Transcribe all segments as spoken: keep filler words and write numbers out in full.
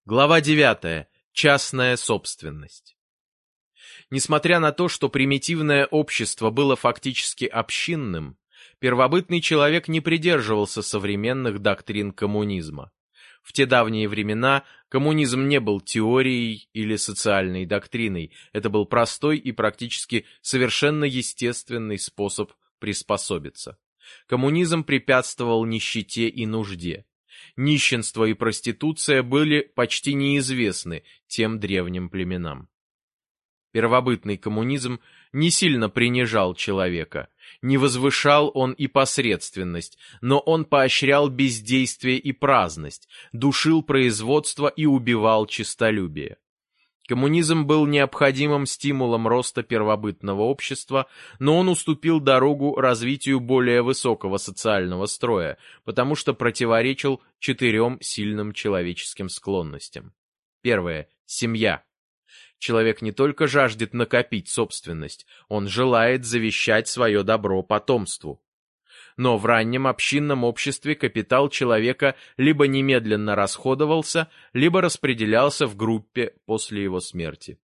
Глава девятая. Частная собственность. Несмотря на то, что примитивное общество было фактически общинным, первобытный человек не придерживался современных доктрин коммунизма. В те давние времена коммунизм не был теорией или социальной доктриной, это был простой и практически совершенно естественный способ приспособиться. Коммунизм препятствовал нищете и нужде. Нищенство и проституция были почти неизвестны тем древним племенам. Первобытный коммунизм не сильно принижал человека, не возвышал он и посредственность, но он поощрял бездействие и праздность, душил производство и убивал честолюбие. Коммунизм был необходимым стимулом роста первобытного общества, но он уступил дорогу развитию более высокого социального строя, потому что противоречил четырем сильным человеческим склонностям. Первое. Семья. Человек не только жаждет накопить собственность, он желает завещать свое добро потомству. Но в раннем общинном обществе капитал человека либо немедленно расходовался, либо распределялся в группе после его смерти.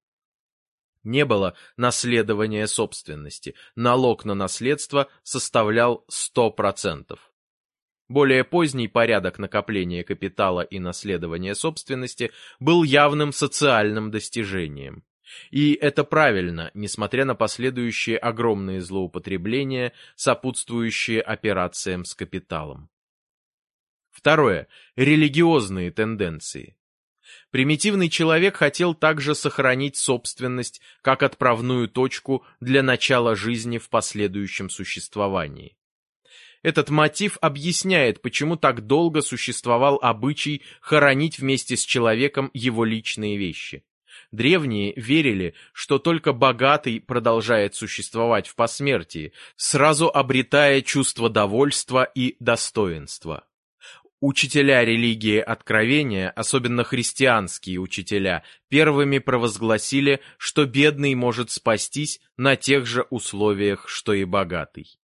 Не было наследования собственности, налог на наследство составлял сто процентов. Более поздний порядок накопления капитала и наследования собственности был явным социальным достижением. И это правильно, несмотря на последующие огромные злоупотребления, сопутствующие операциям с капиталом. Второе. Религиозные тенденции. Примитивный человек хотел также сохранить собственность как отправную точку для начала жизни в последующем существовании. Этот мотив объясняет, почему так долго существовал обычай хоронить вместе с человеком его личные вещи. Древние верили, что только богатый продолжает существовать в посмертии, сразу обретая чувство довольства и достоинства. Учителя религии откровения, особенно христианские учителя, первыми провозгласили, что бедный может спастись на тех же условиях, что и богатый.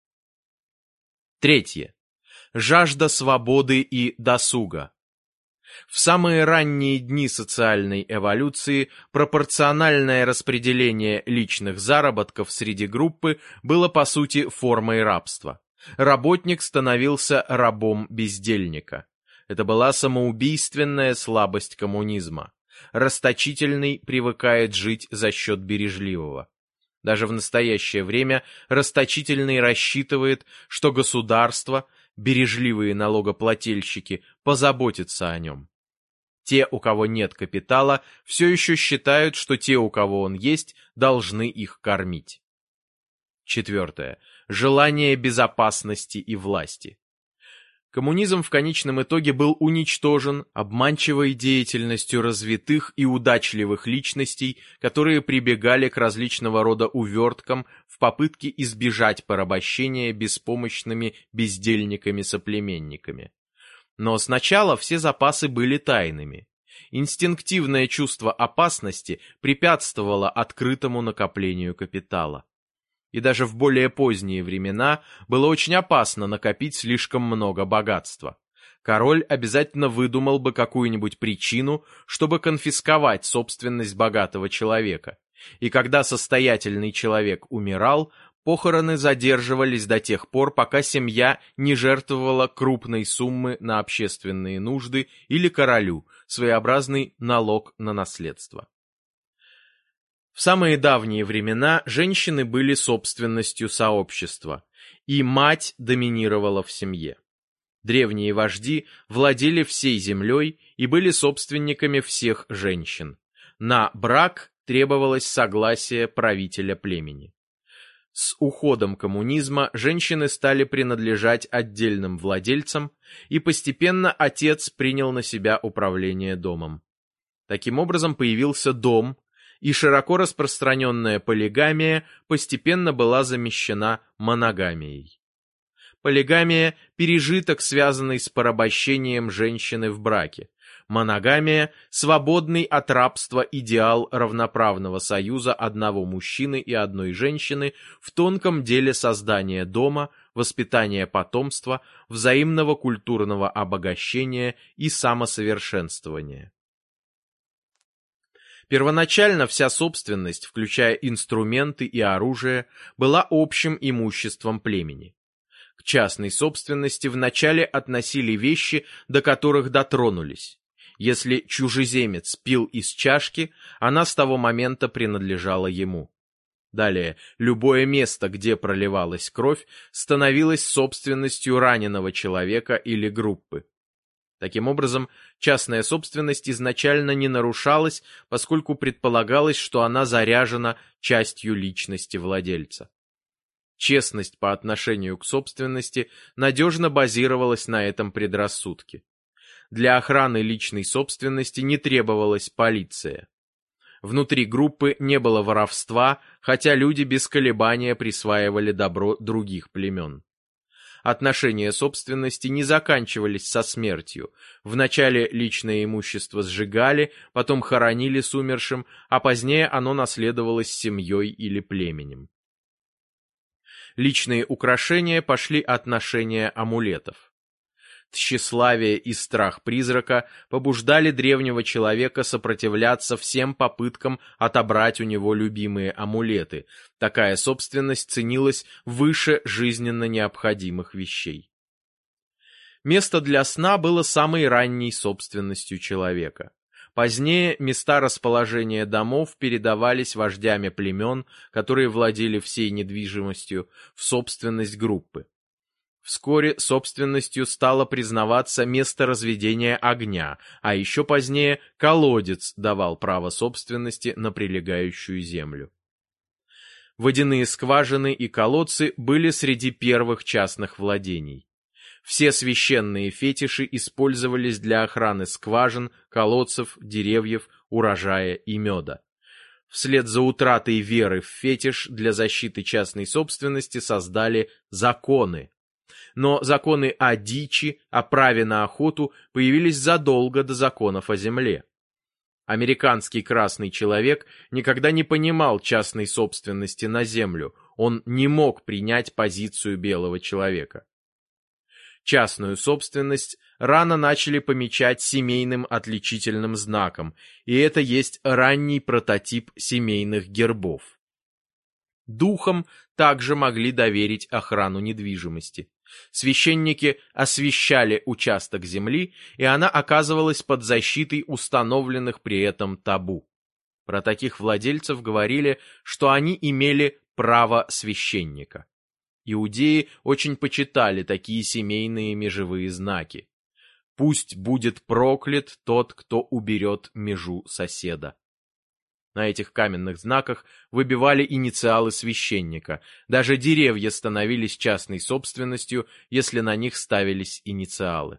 Третье. Жажда свободы и досуга. В самые ранние дни социальной эволюции пропорциональное распределение личных заработков среди группы было по сути формой рабства. Работник становился рабом бездельника. Это была самоубийственная слабость коммунизма. Расточительный привыкает жить за счет бережливого. Даже в настоящее время расточительный рассчитывает, что государство, бережливые налогоплательщики, позаботятся о нем. Те, у кого нет капитала, все еще считают, что те, у кого он есть, должны их кормить. Четвертое. Желание безопасности и власти. Коммунизм в конечном итоге был уничтожен обманчивой деятельностью развитых и удачливых личностей, которые прибегали к различного рода уверткам в попытке избежать порабощения беспомощными бездельниками-соплеменниками. Но сначала все запасы были тайными. Инстинктивное чувство опасности препятствовало открытому накоплению капитала. И даже в более поздние времена было очень опасно накопить слишком много богатства. Король обязательно выдумал бы какую-нибудь причину, чтобы конфисковать собственность богатого человека. И когда состоятельный человек умирал, похороны задерживались до тех пор, пока семья не жертвовала крупной суммы на общественные нужды или королю, своеобразный налог на наследство. В самые давние времена женщины были собственностью сообщества, и мать доминировала в семье. Древние вожди владели всей землей и были собственниками всех женщин. На брак требовалось согласие правителя племени. С уходом коммунизма женщины стали принадлежать отдельным владельцам, и постепенно отец принял на себя управление домом. Таким образом появился дом, и широко распространенная полигамия постепенно была замещена моногамией. Полигамия – пережиток, связанный с порабощением женщины в браке. Моногамия – свободный от рабства идеал равноправного союза одного мужчины и одной женщины в тонком деле создания дома, воспитания потомства, взаимного культурного обогащения и самосовершенствования. Первоначально вся собственность, включая инструменты и оружие, была общим имуществом племени. К частной собственности вначале относили вещи, до которых дотронулись. Если чужеземец пил из чашки, она с того момента принадлежала ему. Далее, любое место, где проливалась кровь, становилось собственностью раненого человека или группы. Таким образом, частная собственность изначально не нарушалась, поскольку предполагалось, что она заряжена частью личности владельца. Честность по отношению к собственности надежно базировалась на этом предрассудке. Для охраны личной собственности не требовалась полиция. Внутри группы не было воровства, хотя люди без колебания присваивали добро других племен. Отношения собственности не заканчивались со смертью. Вначале личное имущество сжигали, потом хоронили с умершим, а позднее оно наследовалось семьей или племенем. Личные украшения пошли от ношения амулетов. Тщеславие и страх призрака побуждали древнего человека сопротивляться всем попыткам отобрать у него любимые амулеты. Такая собственность ценилась выше жизненно необходимых вещей. Место для сна было самой ранней собственностью человека. Позднее места расположения домов передавались вождями племен, которые владели всей недвижимостью, в собственность группы. Вскоре собственностью стало признаваться место разведения огня, а еще позднее колодец давал право собственности на прилегающую землю. Водяные скважины и колодцы были среди первых частных владений. Все священные фетиши использовались для охраны скважин, колодцев, деревьев, урожая и меда. Вслед за утратой веры в фетиш для защиты частной собственности создали законы. Но законы о дичи, о праве на охоту появились задолго до законов о земле. Американский красный человек никогда не понимал частной собственности на землю, он не мог принять позицию белого человека. Частную собственность рано начали помечать семейным отличительным знаком, и это есть ранний прототип семейных гербов. Духам также могли доверить охрану недвижимости. Священники освящали участок земли, и она оказывалась под защитой установленных при этом табу. Про таких владельцев говорили, что они имели право священника. Иудеи очень почитали такие семейные межевые знаки. «Пусть будет проклят тот, кто уберет межу соседа». На этих каменных знаках выбивали инициалы священника. Даже деревья становились частной собственностью, если на них ставились инициалы.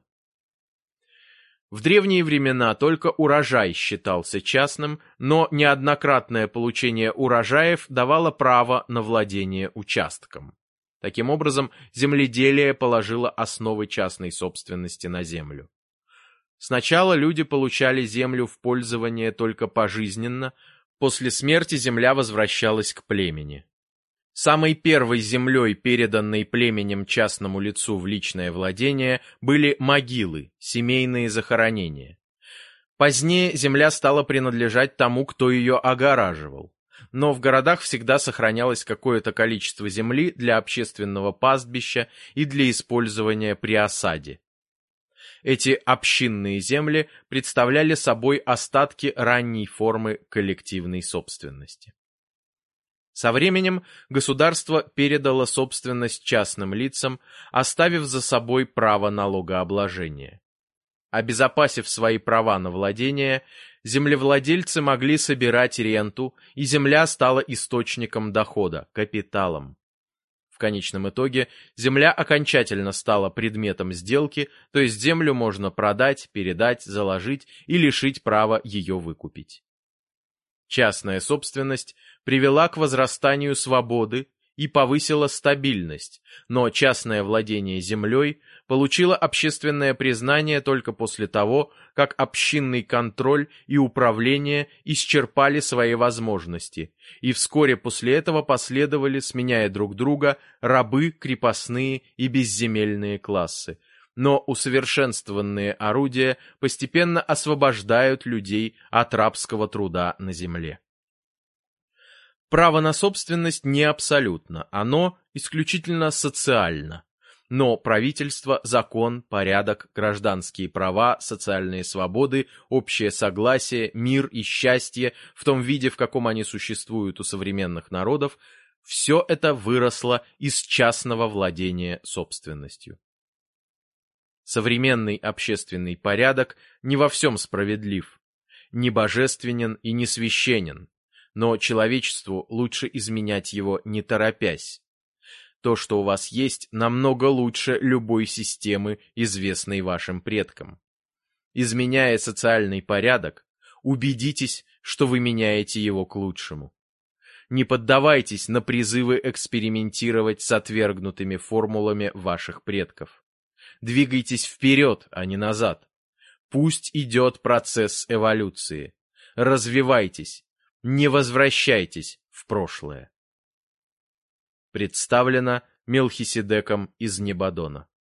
В древние времена только урожай считался частным, но неоднократное получение урожаев давало право на владение участком. Таким образом, земледелие положило основы частной собственности на землю. Сначала люди получали землю в пользование только пожизненно, после смерти земля возвращалась к племени. Самой первой землей, переданной племенем частному лицу в личное владение, были могилы, семейные захоронения. Позднее земля стала принадлежать тому, кто ее огораживал. Но в городах всегда сохранялось какое-то количество земли для общественного пастбища и для использования при осаде. Эти общинные земли представляли собой остатки ранней формы коллективной собственности. Со временем государство передало собственность частным лицам, оставив за собой право налогообложения. Обезопасив свои права на владение, землевладельцы могли собирать ренту, и земля стала источником дохода, капиталом. В конечном итоге земля окончательно стала предметом сделки, то есть землю можно продать, передать, заложить и лишить права ее выкупить. Частная собственность привела к возрастанию свободы и повысила стабильность, но частное владение землей получило общественное признание только после того, как общинный контроль и управление исчерпали свои возможности, и вскоре после этого последовали, сменяя друг друга, рабы, крепостные и безземельные классы. но усовершенствованные орудия постепенно освобождают людей от рабского труда на земле. Право на собственность не абсолютно, оно исключительно социально. Но правительство, закон, порядок, гражданские права, социальные свободы, общее согласие, мир и счастье в том виде, в каком они существуют у современных народов, все это выросло из частного владения собственностью. Современный общественный порядок не во всем справедлив, не божественен и не священен, но человечеству лучше изменять его не торопясь. То, что у вас есть, намного лучше любой системы, известной вашим предкам. Изменяя социальный порядок, убедитесь, что вы меняете его к лучшему. Не поддавайтесь на призывы экспериментировать с отвергнутыми формулами ваших предков. Двигайтесь вперед, а не назад. Пусть идет процесс эволюции. Развивайтесь, не возвращайтесь в прошлое. Представлено Мелхиседеком из Небадона.